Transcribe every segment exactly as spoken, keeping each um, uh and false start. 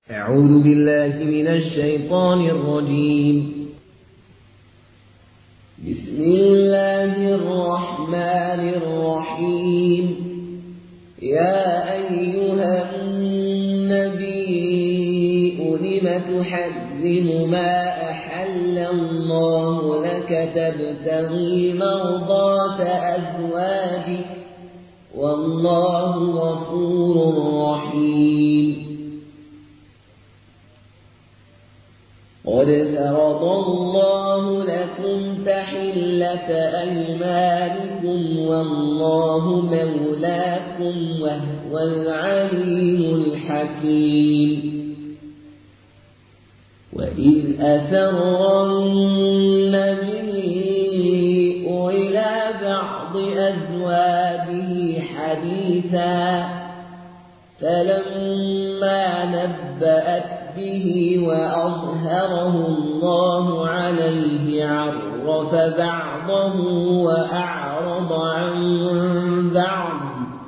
أعوذ بالله من الشيطان الرجيم. بسم الله الرحمن الرحيم. يا أيها النبي لم تحرم ما أحل الله لك تبتغي مرضات أزواجك والله غفور رحيم. قد فرض الله لكم تحلة أيمانكم والله مولاكم وهو العليم الحكيم. وإذ أسر النبي إلى بعض أزواجه حديثا فلما نبأت به وأظهره الله عليه عرف بعضه وأعرض عن بعض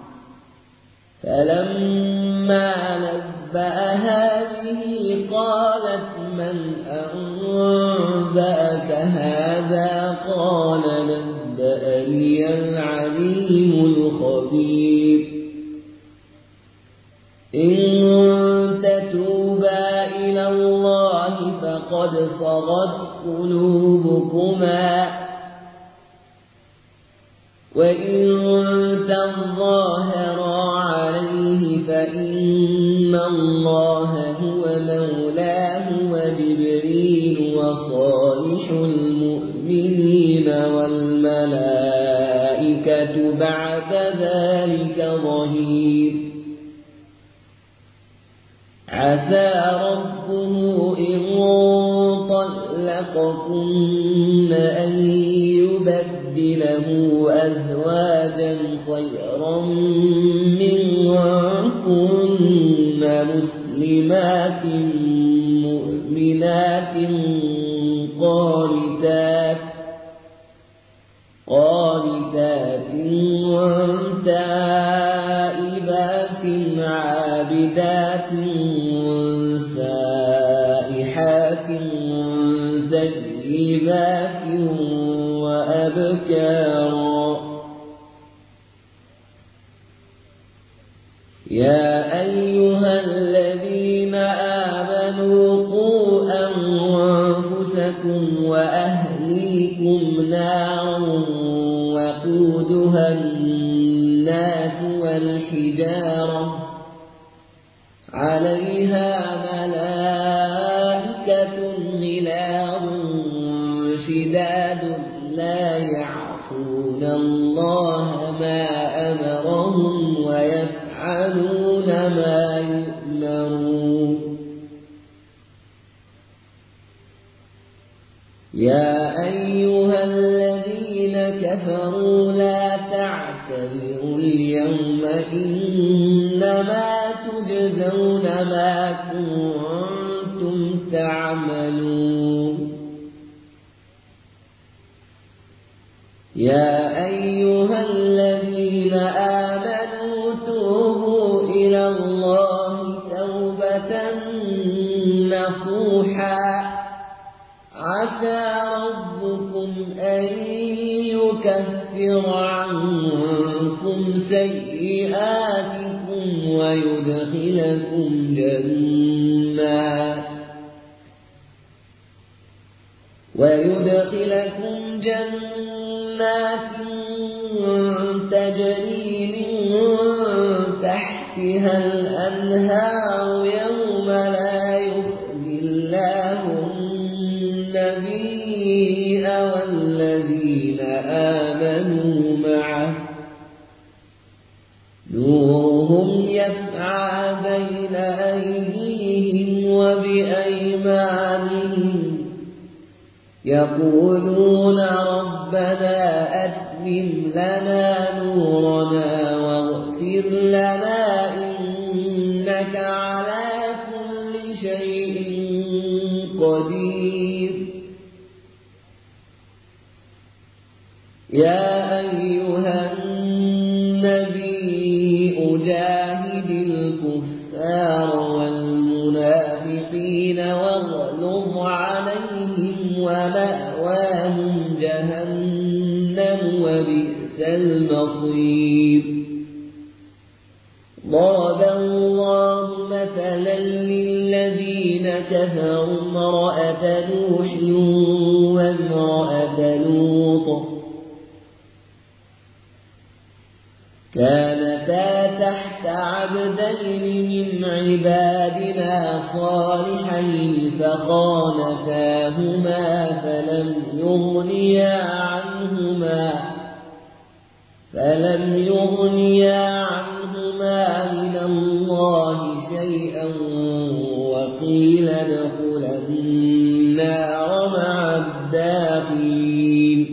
فلما نبأها به قالت من أنبأك هذا قال نبأني العليم الخبير. إن تتوبا إلى الله فقد صغت قلوبكما وإن تظاهرا عليه فإن الله هو مولاه وجبريل وصالح المؤمنين والملائكة بعد ذلك ظهير. عسى ربه إن طلقكن أن يبدله أزواجا خيرا منكن مسلمات مؤمنات قانتات قانتات تائبات عابدات سائحات ثيبات وأبكارا. يا أيها الذين آمنوا قوا أنفسكم وأهليكم نارا وقودها الناس والحجارة عليها ملائكة غلاظ شداد لا يعصون الله ما أمرهم ويفعلون ما يؤمرون. يا أيها الذين كفروا لا تعتذروا اليوم إنما تجزون ما كنتم تعملون. يا أيها الذين آمنوا توبوا إلى الله توبة نصوحا عسى ربكم أن يكفر عنكم سيئاتكم ويدخلكم جنات ويدخلكم جنات تجري من تحتها الأنهار يوم لا يخزي الله النبي والذين آمنوا معه نورهم يسعى بين أيديهم وبأيمانهم يقولون ربنا أتمم لنا نورنا واغفر لنا إنك على كل شيء قدير. يا أيها النبي جاهد الكفار والمنافقين الكافرين واغلظ عليهم ومأواهم جهنم وبئس المصير. ضرب الله مثلا للذين كفروا امرأة نوح وامرأة لوط كانتا تحت عبدين من عبادنا صالحين فخانتاهما فلم يغنيا عنهما فلم يغنيا عنهما من الله شيئا وقيل ادخلا النار مع الداخلين.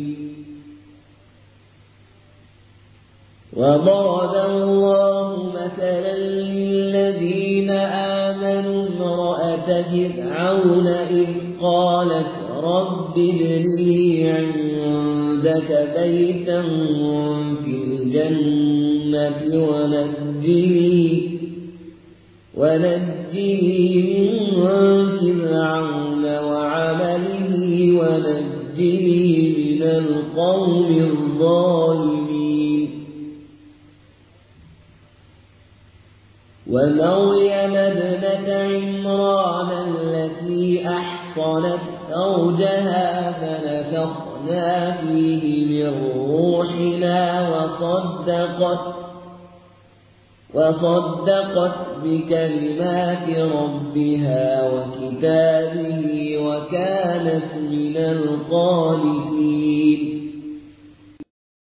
وضرب الله مثلا للذين آمنوا امرأة فرعون إذ قالت رب ابن لي عندك بيتا في الجنة ونجني ونجني من فرعون وعمله ونجني من القوم الظالمين. ومريم ابنة عمران التي أحصنت فرجها فنفخنا فيه من روحنا وصدقت وصدقت بكلمات ربها وكتابه وكانت من القانتين.